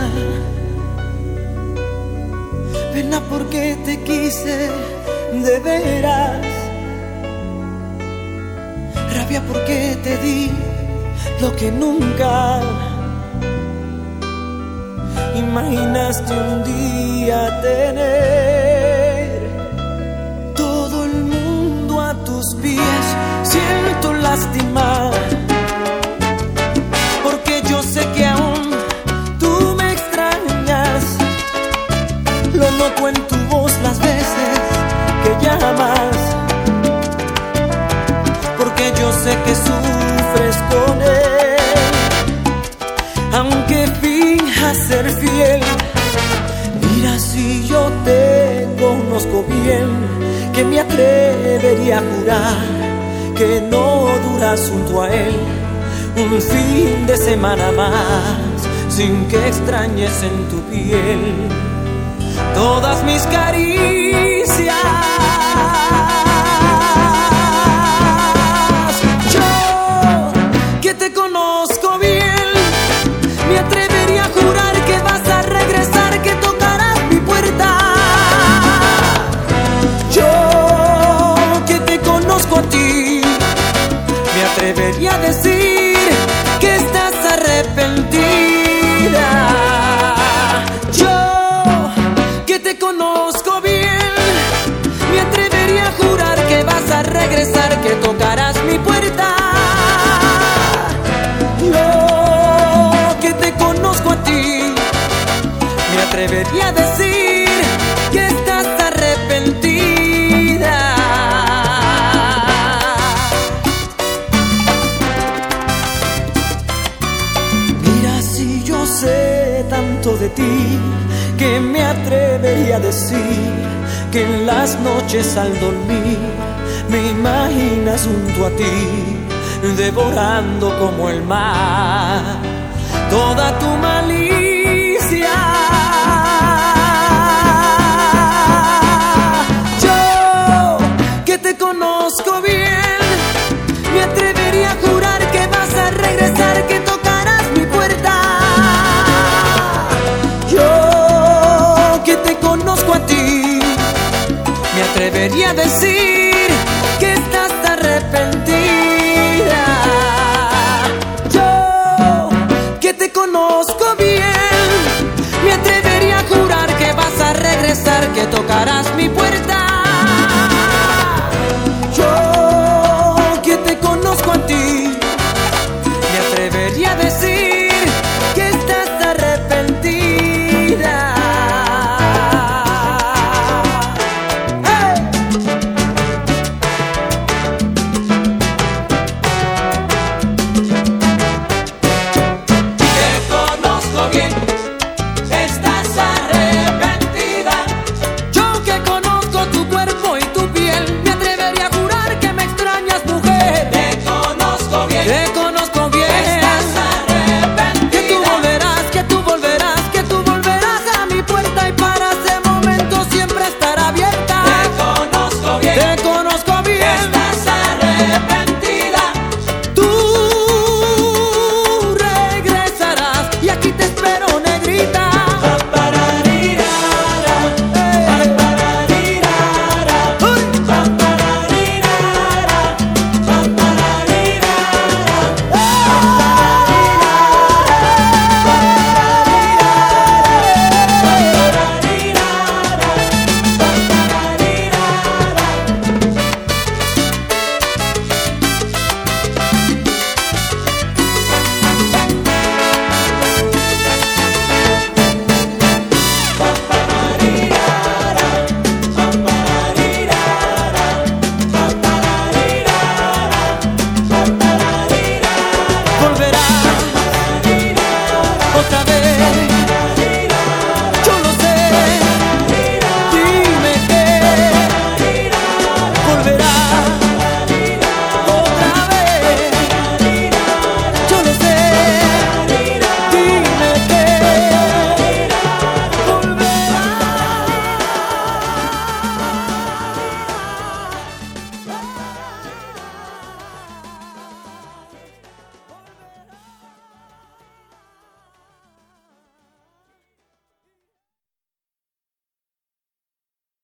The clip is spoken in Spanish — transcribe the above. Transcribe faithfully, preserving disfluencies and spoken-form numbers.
Pena porque te quise de veras, rabia porque te di lo que nunca imaginaste un día tener. Todo el mundo a tus pies, siento lástima, porque yo sé que aún tú me extrañas. Lo noto en tu voz las veces que llamas, porque yo sé que sufres con él. Aunque finjas ser fiel, mira si yo te conozco bien, que me atrevería a jurar que no duras junto a él un fin de semana más, sin que extrañes en tu piel todas mis caricias. Yo, que te conozco bien, me atrevería a jurar que vas a regresar, que tocarás mi puerta. Yo, que te conozco a ti, me atrevería a decir que estás arrepentida. Yo, que te conozco bien, me atrevería a jurar que vas a regresar, que tocarás mi puerta. Yo, que te conozco a ti, me atrevería a decir que estás arrepentida. Mira si yo sé tanto de ti, que me atrevería a decir que en las noches al dormir me imaginas junto a ti, devorando como el mar toda tu malicia. Yo, que te conozco bien, me atrevería a jurar que vas a regresar, que tocarás mi puerta. Yo, que te conozco a ti, me atrevería a decir que estás arrepentida. Yo, que te conozco bien, me atrevería a jurar que vas a regresar, que tocarás mi puerta.